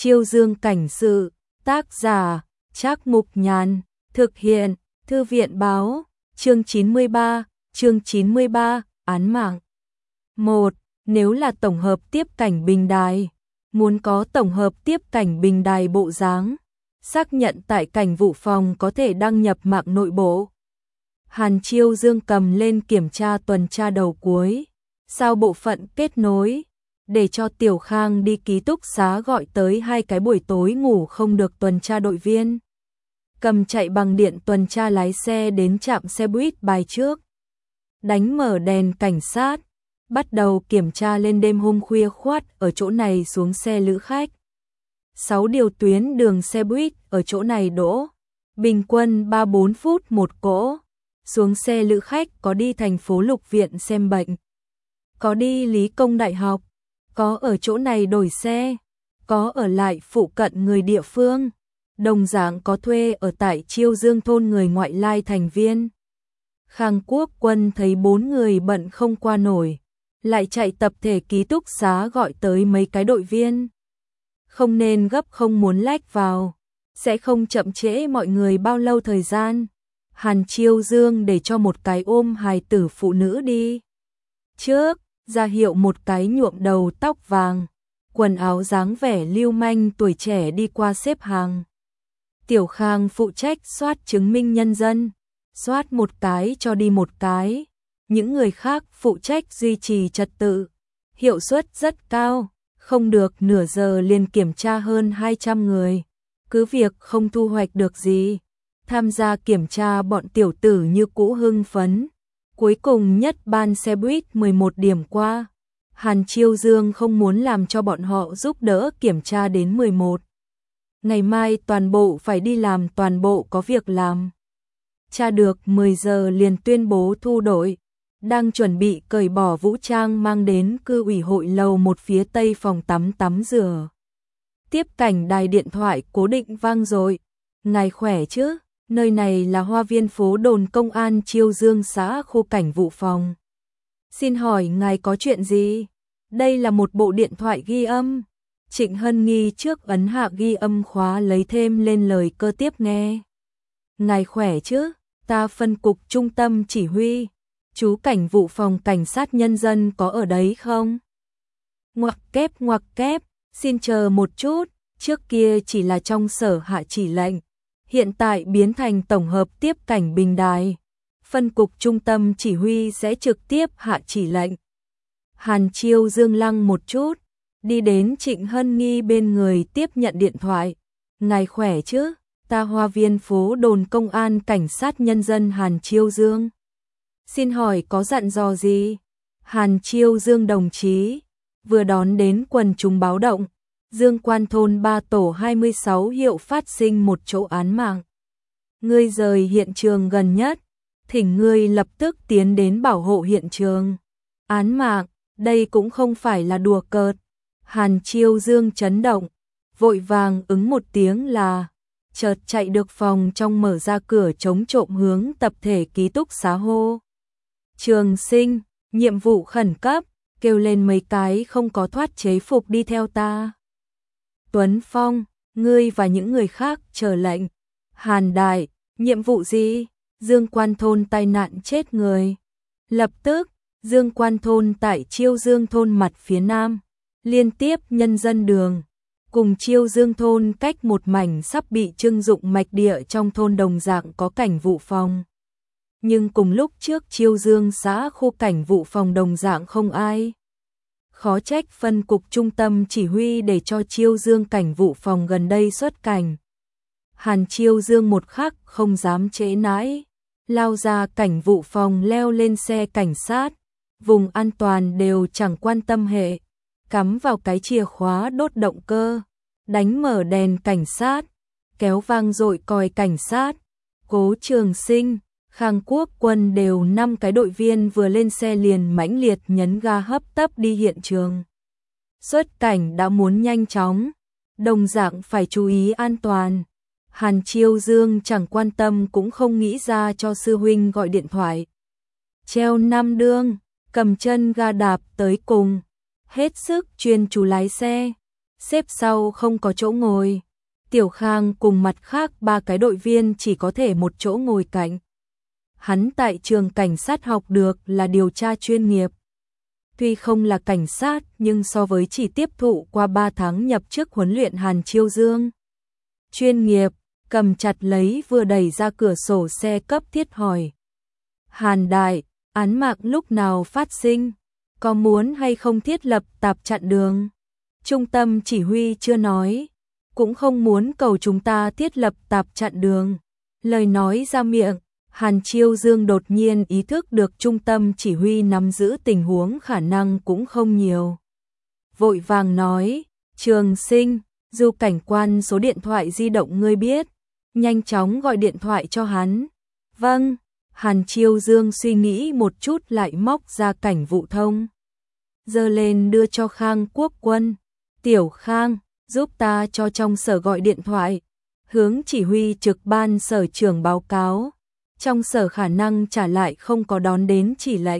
Chiêu Dương cảnh sự, tác giả, Trác Mục Nhàn, thực hiện, Thư viện báo, chương 93, án mạng. 1. Nếu là tổng hợp tiếp cảnh bình đài, muốn có tổng hợp tiếp cảnh bình đài bộ dáng, xác nhận tại cảnh vụ phòng có thể đăng nhập mạng nội bộ. Hàn Chiêu Dương cầm lên kiểm tra tuần tra đầu cuối, sao bộ phận kết nối, để cho Tiểu Khang đi ký túc xá gọi tới 2 cái buổi tối ngủ không được tuần tra đội viên. Cầm chạy bằng điện tuần tra lái xe đến trạm xe buýt bài trước. Đánh mở đèn cảnh sát, bắt đầu kiểm tra lên đêm hôm khuya khoắt ở chỗ này xuống xe lữ khách. 6 điều tuyến đường xe buýt ở chỗ này đỗ, bình quân 3-4 phút một cỗ. Xuống xe lữ khách có đi thành phố Lục Viện xem bệnh, có đi Lý Công Đại học, có ở chỗ này đổi xe, có ở lại phụ cận người địa phương, đồng dạng có thuê ở tại Chiêu Dương thôn người ngoại lai thành viên. Khang Quốc Quân thấy 4 người bận không qua nổi, lại chạy tập thể ký túc xá gọi tới mấy cái đội viên. Không nên gấp, không muốn lách vào, sẽ không chậm trễ mọi người bao lâu thời gian. Hàn Chiêu Dương để cho một cái ôm hài tử phụ nữ đi trước, ra hiệu một cái nhuộm đầu tóc vàng, quần áo dáng vẻ lưu manh tuổi trẻ đi qua xếp hàng. Tiểu Khang phụ trách soát chứng minh nhân dân, soát một cái cho đi một cái, những người khác phụ trách duy trì trật tự, hiệu suất rất cao, không được nửa giờ liền kiểm tra hơn 200 người, cứ việc không thu hoạch được gì. Tham gia kiểm tra bọn tiểu tử như cũ hưng phấn. Cuối cùng nhất ban xe buýt 11 điểm qua. Hàn Chiêu Dương không muốn làm cho bọn họ giúp đỡ kiểm tra đến 11. Ngày mai toàn bộ phải đi làm, toàn bộ có việc làm. Tra được 10 giờ liền tuyên bố thu đội. Đang chuẩn bị cởi bỏ vũ trang mang đến cư ủy hội lầu 1 phía tây phòng tắm rửa. Tiếp cảnh đài điện thoại cố định vang dội. Ngài khỏe chứ? Nơi này là Hoa Viên phố đồn công an Chiêu Dương xã khu cảnh vụ phòng. Xin hỏi ngài có chuyện gì? Đây là một bộ điện thoại ghi âm. Trịnh Hân Nghi trước ấn hạ ghi âm khóa lấy thêm lên lời cơ tiếp nghe. Ngài khỏe chứ? Ta phân cục trung tâm chỉ huy. Chú cảnh vụ phòng cảnh sát nhân dân có ở đấy không? Ngoặc kép, xin chờ một chút. Trước kia chỉ là trong sở hạ chỉ lệnh, hiện tại biến thành tổng hợp tiếp cảnh bình đài. Phân cục trung tâm chỉ huy sẽ trực tiếp hạ chỉ lệnh. Hàn Chiêu Dương lăng một chút, đi đến Trịnh Hân Nghi bên người tiếp nhận điện thoại. Ngài khỏe chứ? Ta Hoa Viên phố đồn công an cảnh sát nhân dân Hàn Chiêu Dương. Xin hỏi có dặn dò gì? Hàn Chiêu Dương đồng chí, vừa đón đến quần chúng báo động. Dương Quan thôn 3 tổ 26 hiệu phát sinh một chỗ án mạng. Ngươi rời hiện trường gần nhất, thỉnh ngươi lập tức tiến đến bảo hộ hiện trường. Án mạng, đây cũng không phải là đùa cợt. Hàn Chiêu Dương chấn động, vội vàng ứng một tiếng là, chợt chạy được phòng trong mở ra cửa chống trộm hướng tập thể ký túc xá hô. Trường sinh, nhiệm vụ khẩn cấp, kêu lên mấy cái không có thoát chế phục đi theo ta. Tuấn Phong, ngươi và những người khác chờ lệnh. Hàn Đại, nhiệm vụ gì? Dương Quan thôn tai nạn chết người. Lập tức, Dương Quan thôn tại Chiêu Dương thôn mặt phía nam, liên tiếp nhân dân đường, cùng Chiêu Dương thôn cách một mảnh sắp bị trưng dụng mạch địa trong thôn đồng dạng có cảnh vụ phòng. Nhưng cùng lúc trước Chiêu Dương xã khu cảnh vụ phòng đồng dạng không ai. Khó trách phân cục trung tâm chỉ huy để cho Chiêu Dương cảnh vụ phòng gần đây xuất cảnh. Hàn Chiêu Dương một khắc không dám trễ nãi, lao ra cảnh vụ phòng leo lên xe cảnh sát, vùng an toàn đều chẳng quan tâm hệ, cắm vào cái chìa khóa đốt động cơ, đánh mở đèn cảnh sát, kéo vang dội còi cảnh sát. Cố Trường Sinh, Khang Quốc Quân đều 5 cái đội viên vừa lên xe liền mãnh liệt nhấn ga hấp tấp đi hiện trường. Xuất cảnh đã muốn nhanh chóng, đồng dạng phải chú ý an toàn. Hàn Chiêu Dương chẳng quan tâm cũng không nghĩ ra cho sư huynh gọi điện thoại. Treo 5 đương, cầm chân ga đạp tới cùng, hết sức chuyên chú lái xe. xếp sau không có chỗ ngồi. Tiểu Khang cùng mặt khác 3 cái đội viên chỉ có thể một chỗ ngồi cạnh. Hắn tại trường cảnh sát học được là điều tra chuyên nghiệp. Tuy không là cảnh sát nhưng so với chỉ tiếp thụ qua 3 tháng nhập chức huấn luyện Hàn Chiêu Dương. Chuyên nghiệp, cầm chặt lấy vừa đẩy ra cửa sổ xe cấp thiết hỏi. Hàn đại, án mạng lúc nào phát sinh? Có muốn hay không thiết lập tạp chặn đường? Trung tâm chỉ huy chưa nói, cũng không muốn cầu chúng ta thiết lập tạp chặn đường. Lời nói ra miệng, Hàn Chiêu Dương đột nhiên ý thức được trung tâm chỉ huy nắm giữ tình huống khả năng cũng không nhiều. Vội vàng nói, Trường Sinh, Du cảnh quan số điện thoại di động ngươi biết, nhanh chóng gọi điện thoại cho hắn. Vâng, Hàn Chiêu Dương suy nghĩ một chút lại móc ra cảnh vụ thông. Giơ lên đưa cho Khang Quốc Quân. Tiểu Khang, giúp ta cho trong sở gọi điện thoại. Hướng chỉ huy trực ban sở trưởng báo cáo. Trong sở khả năng trả lại không có đón đến chỉ lệnh.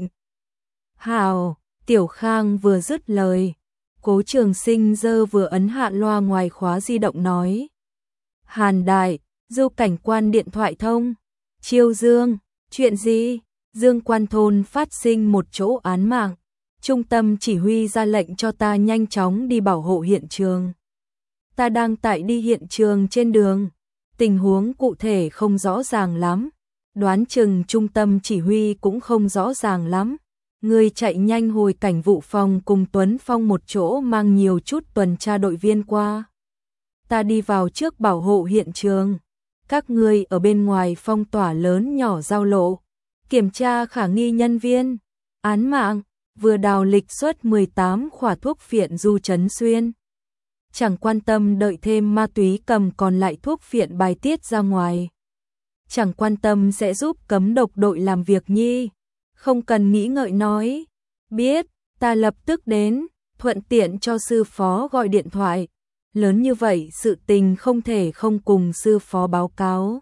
Hào, Tiểu Khang vừa dứt lời. Cố Trường Sinh giơ vừa ấn hạ loa ngoài khóa di động nói. Hàn đại, Du cảnh quan điện thoại thông. Chiêu Dương, chuyện gì? Dương Quan thôn phát sinh một chỗ án mạng. Trung tâm chỉ huy ra lệnh cho ta nhanh chóng đi bảo hộ hiện trường. Ta đang tại đi hiện trường trên đường. Tình huống cụ thể không rõ ràng lắm. Đoán chừng trung tâm chỉ huy cũng không rõ ràng lắm. Người chạy nhanh hồi cảnh vụ phòng cùng Tuấn Phong một chỗ mang nhiều chút tuần tra đội viên qua. Ta đi vào trước bảo hộ hiện trường. Các ngươi ở bên ngoài phong tỏa lớn nhỏ giao lộ. Kiểm tra khả nghi nhân viên. Án mạng, vừa đào lịch xuất 18 khỏa thuốc phiện Du Trấn Xuyên. Chẳng quan tâm đợi thêm ma túy cầm còn lại thuốc phiện bài tiết ra ngoài. Chẳng quan tâm sẽ giúp cấm độc đội làm việc nhi. Không cần nghĩ ngợi nói. Biết, ta lập tức đến, thuận tiện cho sư phó gọi điện thoại. Lớn như vậy sự tình không thể không cùng sư phó báo cáo.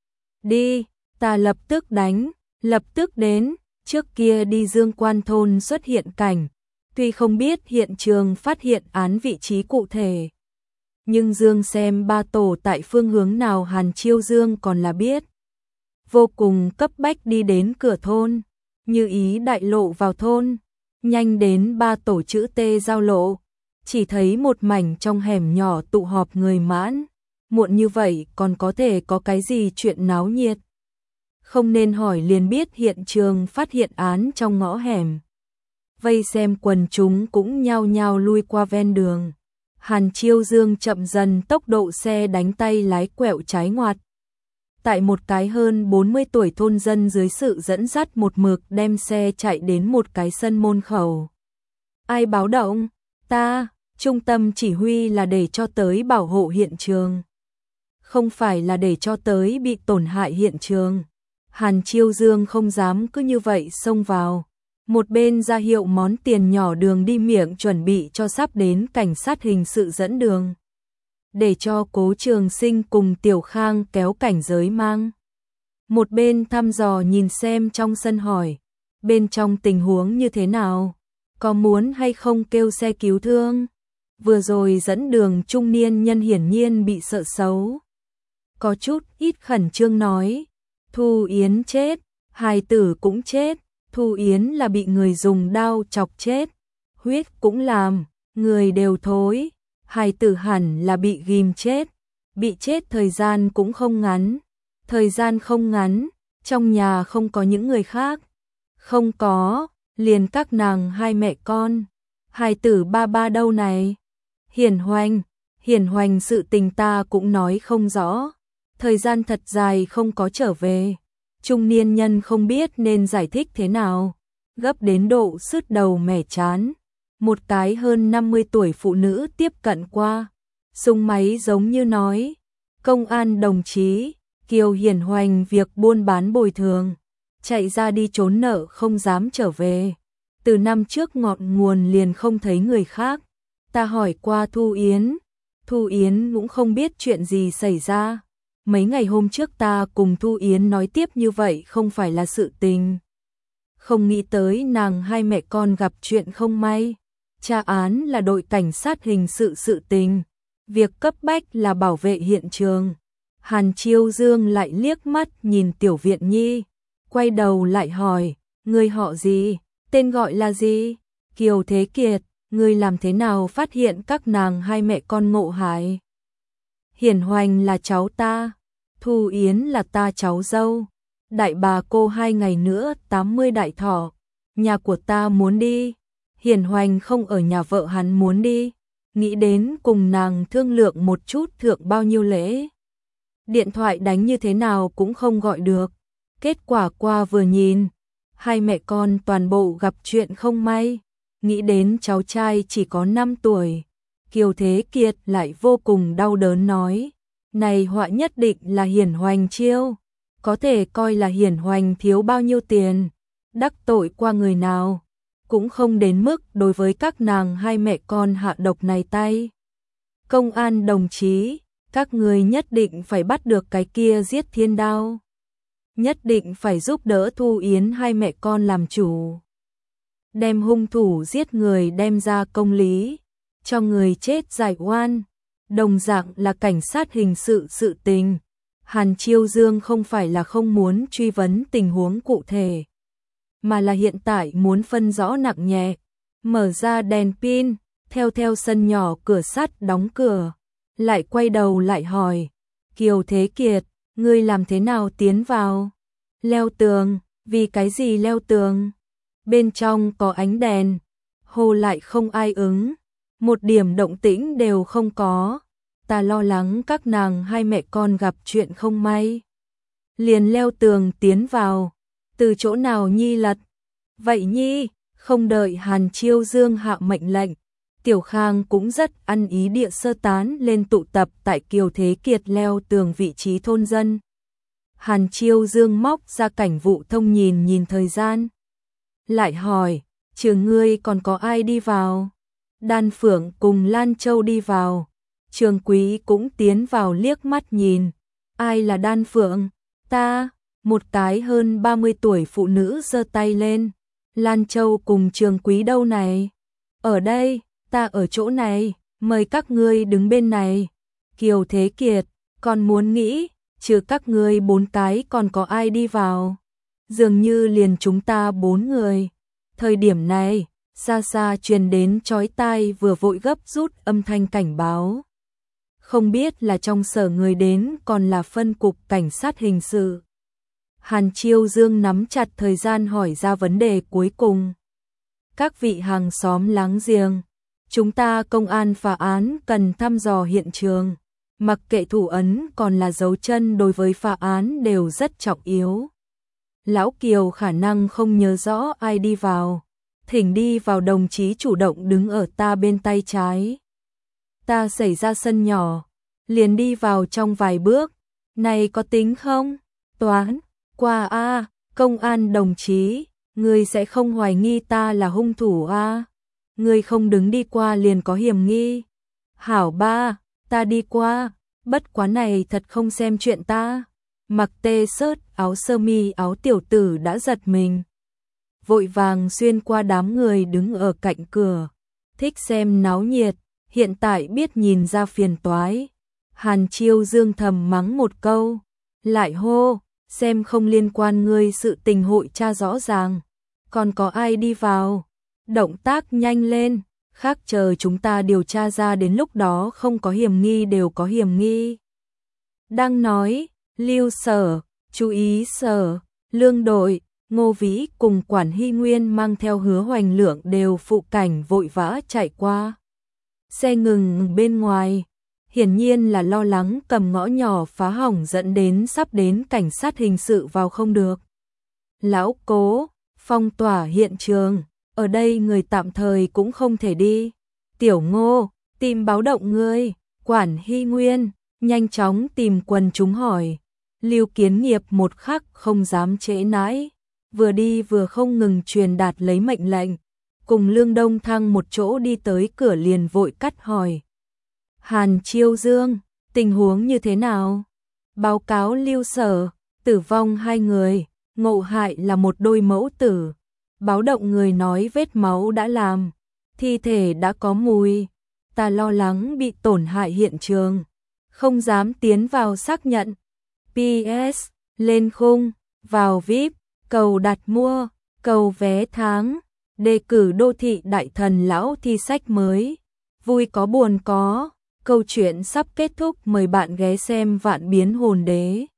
Đi, ta lập tức đánh, lập tức đến. Trước kia đi Dương Quan thôn xuất hiện cảnh. Tuy không biết hiện trường phát hiện án vị trí cụ thể. Nhưng Dương xem 3 tổ tại phương hướng nào Hàn Chiêu Dương còn là biết. Vô cùng cấp bách đi đến cửa thôn. Như ý đại lộ vào thôn. Nhanh đến 3 tổ chữ T giao lộ. Chỉ thấy một mảnh trong hẻm nhỏ tụ họp người mãn. Muộn như vậy còn có thể có cái gì chuyện náo nhiệt. Không nên hỏi liền biết hiện trường phát hiện án trong ngõ hẻm. Vây xem quần chúng cũng nhao nhao lui qua ven đường. Hàn Chiêu Dương chậm dần tốc độ xe đánh tay lái quẹo trái ngoặt. Tại một cái hơn 40 tuổi thôn dân dưới sự dẫn dắt một mực đem xe chạy đến một cái sân môn khẩu. Ai báo động? Ta, trung tâm chỉ huy là để cho tới bảo hộ hiện trường. Không phải là để cho tới bị tổn hại hiện trường. Hàn Chiêu Dương không dám cứ như vậy xông vào. Một bên ra hiệu món tiền nhỏ đường đi miệng chuẩn bị cho sắp đến cảnh sát hình sự dẫn đường. Để cho Cố Trường Sinh cùng Tiểu Khang kéo cảnh giới mang. Một bên thăm dò nhìn xem trong sân hỏi. Bên trong tình huống như thế nào? Có muốn hay không kêu xe cứu thương? Vừa rồi dẫn đường trung niên nhân hiển nhiên bị sợ xấu. Có chút ít khẩn trương nói. Thu Yến chết, hài tử cũng chết. Thu Yến là bị người dùng đao chọc chết. Huyết cũng làm, người đều thối. Hài tử hẳn là bị ghim chết. Bị chết thời gian cũng không ngắn. Thời gian không ngắn, trong nhà không có những người khác. Không có, liền các nàng hai mẹ con. Hài tử ba ba đâu này? Hiển Hoành sự tình ta cũng nói không rõ. Thời gian thật dài không có trở về. Trung niên nhân không biết nên giải thích thế nào. Gấp đến độ sứt đầu mẻ chán. Một cái hơn 50 tuổi phụ nữ tiếp cận qua. Súng máy giống như nói. Công an đồng chí, Kiều Hiển Hoành việc buôn bán bồi thường. Chạy ra đi trốn nợ không dám trở về. Từ năm trước ngọn nguồn liền không thấy người khác. Ta hỏi qua Thu Yến. Thu Yến cũng không biết chuyện gì xảy ra. Mấy ngày hôm trước ta cùng Thu Yến nói tiếp như vậy không phải là sự tình. Không nghĩ tới nàng hai mẹ con gặp chuyện không may. Tra án là đội cảnh sát hình sự tình, việc cấp bách là bảo vệ hiện trường. Hàn Chiêu Dương lại liếc mắt nhìn Tiểu Viện Nhi, quay đầu lại hỏi, ngươi họ gì, tên gọi là gì? Kiều Thế Kiệt, ngươi làm thế nào phát hiện các nàng hai mẹ con ngộ hại? Hiển Hoành là cháu ta, Thu Yến là ta cháu dâu, đại bà cô 2 ngày nữa 80 đại thọ, nhà của ta muốn đi. Hiển Hoành không ở nhà vợ hắn muốn đi, nghĩ đến cùng nàng thương lượng một chút thượng bao nhiêu lễ. Điện thoại đánh như thế nào cũng không gọi được, kết quả qua vừa nhìn, hai mẹ con toàn bộ gặp chuyện không may, nghĩ đến cháu trai chỉ có 5 tuổi. Kiều Thế Kiệt lại vô cùng đau đớn nói, này họa nhất định là Hiển Hoành chiêu, có thể coi là Hiển Hoành thiếu bao nhiêu tiền, đắc tội qua người nào, cũng không đến mức đối với các nàng hai mẹ con hạ độc này tay. Công an đồng chí, các người nhất định phải bắt được cái kia giết Thiên Đao, nhất định phải giúp đỡ Thu Yến hai mẹ con làm chủ, đem hung thủ giết người đem ra công lý, cho người chết giải oan. Đồng dạng là cảnh sát hình sự sự tình, Hàn Chiêu Dương không phải là không muốn truy vấn tình huống cụ thể, mà là hiện tại muốn phân rõ nặng nhẹ. Mở ra đèn pin, theo sân nhỏ cửa sắt đóng cửa, lại quay đầu lại hỏi, Kiều Thế Kiệt, ngươi làm thế nào tiến vào? Leo tường, vì cái gì leo tường? Bên trong có ánh đèn, hô lại không ai ứng, một điểm động tĩnh đều không có. Ta lo lắng các nàng hai mẹ con gặp chuyện không may, liền leo tường tiến vào. Từ chỗ nào Nhi lật? Vậy Nhi, không đợi Hàn Chiêu Dương hạ mệnh lệnh, Tiểu Khang cũng rất ăn ý địa sơ tán lên tụ tập tại Kiều Thế Kiệt leo tường vị trí thôn dân. Hàn Chiêu Dương móc ra cảnh vụ thông nhìn thời gian, lại hỏi, trường ngươi còn có ai đi vào? Đan Phượng cùng Lan Châu đi vào, Trường Quý cũng tiến vào liếc mắt nhìn. Ai là Đan Phượng? Ta, một cái hơn 30 tuổi phụ nữ giơ tay lên. Lan Châu cùng Trường Quý đâu này? Ở đây, ta ở chỗ này, mời các ngươi đứng bên này. Kiều Thế Kiệt, còn muốn nghĩ, trừ các ngươi 4 cái còn có ai đi vào? Dường như liền chúng ta 4 người. Thời điểm này, xa xa truyền đến chói tai vừa vội gấp rút âm thanh cảnh báo. Không biết là trong sở người đến còn là phân cục cảnh sát hình sự. Hàn Chiêu Dương nắm chặt thời gian hỏi ra vấn đề cuối cùng. Các vị hàng xóm láng giềng, chúng ta công an phá án cần thăm dò hiện trường. Mặc kệ thủ ấn còn là dấu chân đối với phá án đều rất trọng yếu. Lão Kiều khả năng không nhớ rõ ai đi vào. Thỉnh đi vào đồng chí chủ động đứng ở ta bên tay trái. Ta xảy ra sân nhỏ, liền đi vào trong vài bước. Này có tính không? Toán, qua a, công an đồng chí, ngươi sẽ không hoài nghi ta là hung thủ a? Ngươi không đứng đi qua liền có hiểm nghi. Hảo ba, ta đi qua, bất quá này thật không xem chuyện ta. Mặc tê sớt áo sơ mi áo tiểu tử đã giật mình, vội vàng xuyên qua đám người đứng ở cạnh cửa, thích xem náo nhiệt, hiện tại biết nhìn ra phiền toái. Hàn Chiêu Dương thầm mắng một câu, lại hô, xem không liên quan ngươi sự tình hội tra rõ ràng, còn có ai đi vào, động tác nhanh lên, khác chờ chúng ta điều tra ra đến lúc đó không có hiểm nghi đều có hiểm nghi. Đang nói, Lưu Sở, chú ý Sở, Lương đội, Ngô Vĩ cùng quản Hy Nguyên mang theo Hứa Hoành Lượng đều phụ cảnh vội vã chạy qua. Xe ngừng bên ngoài, hiển nhiên là lo lắng cầm ngõ nhỏ phá hỏng dẫn đến sắp đến cảnh sát hình sự vào không được. Lão Cố, phong tỏa hiện trường, ở đây người tạm thời cũng không thể đi. Tiểu Ngô, tìm báo động ngươi, quản Hy Nguyên, nhanh chóng tìm quần chúng hỏi. Lưu Kiến Nghiệp một khắc không dám trễ nãi, vừa đi vừa không ngừng truyền đạt lấy mệnh lệnh, cùng Lương Đông Thăng một chỗ đi tới cửa liền vội cắt hỏi. Hàn Chiêu Dương, tình huống như thế nào? Báo cáo Lưu Sở, tử vong 2 người, ngộ hại là một đôi mẫu tử. Báo động người nói vết máu đã làm, thi thể đã có mùi, ta lo lắng bị tổn hại hiện trường, không dám tiến vào xác nhận. PS, lên khung, vào VIP, cầu đặt mua, cầu vé tháng, đề cử đô thị đại thần lão thi sách mới. Vui có buồn có, câu chuyện sắp kết thúc, mời bạn ghé xem Vạn Biến Hồn Đế.